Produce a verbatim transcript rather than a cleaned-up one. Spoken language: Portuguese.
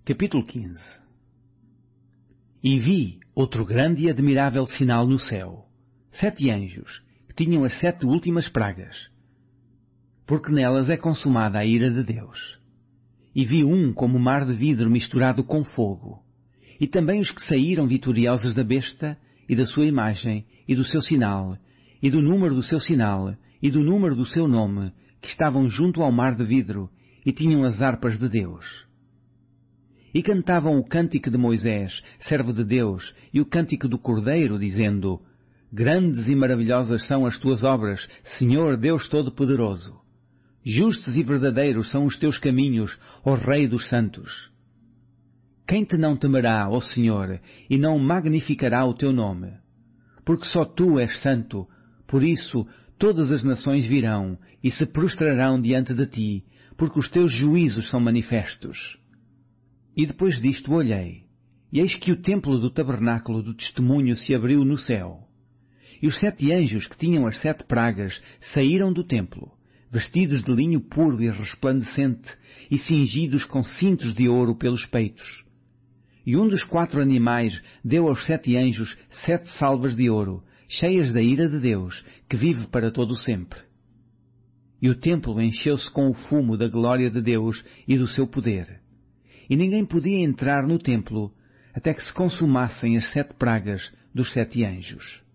Capítulo quinze. E vi outro grande e admirável sinal no céu, sete anjos, que tinham as sete últimas pragas, porque nelas é consumada a ira de Deus. E vi um como mar de vidro misturado com fogo, e também os que saíram vitoriosos da besta, e da sua imagem, e do seu sinal, e do número do seu sinal, e do número do seu nome, que estavam junto ao mar de vidro, e tinham as harpas de Deus. E cantavam o cântico de Moisés, servo de Deus, e o cântico do Cordeiro, dizendo: Grandes e maravilhosas são as tuas obras, Senhor Deus Todo-Poderoso. Justos e verdadeiros são os teus caminhos, ó Rei dos Santos. Quem te não temerá, ó Senhor, e não magnificará o teu nome? Porque só tu és santo, por isso todas as nações virão e se prostrarão diante de ti, porque os teus juízos são manifestos. E depois disto olhei, e eis que o templo do tabernáculo do testemunho se abriu no céu. E os sete anjos que tinham as sete pragas saíram do templo, vestidos de linho puro e resplandecente, e cingidos com cintos de ouro pelos peitos. E um dos quatro animais deu aos sete anjos sete salvas de ouro, cheias da ira de Deus, que vive para todo o sempre. E o templo encheu-se com o fumo da glória de Deus e do seu poder. E ninguém podia entrar no templo até que se consumassem as sete pragas dos sete anjos.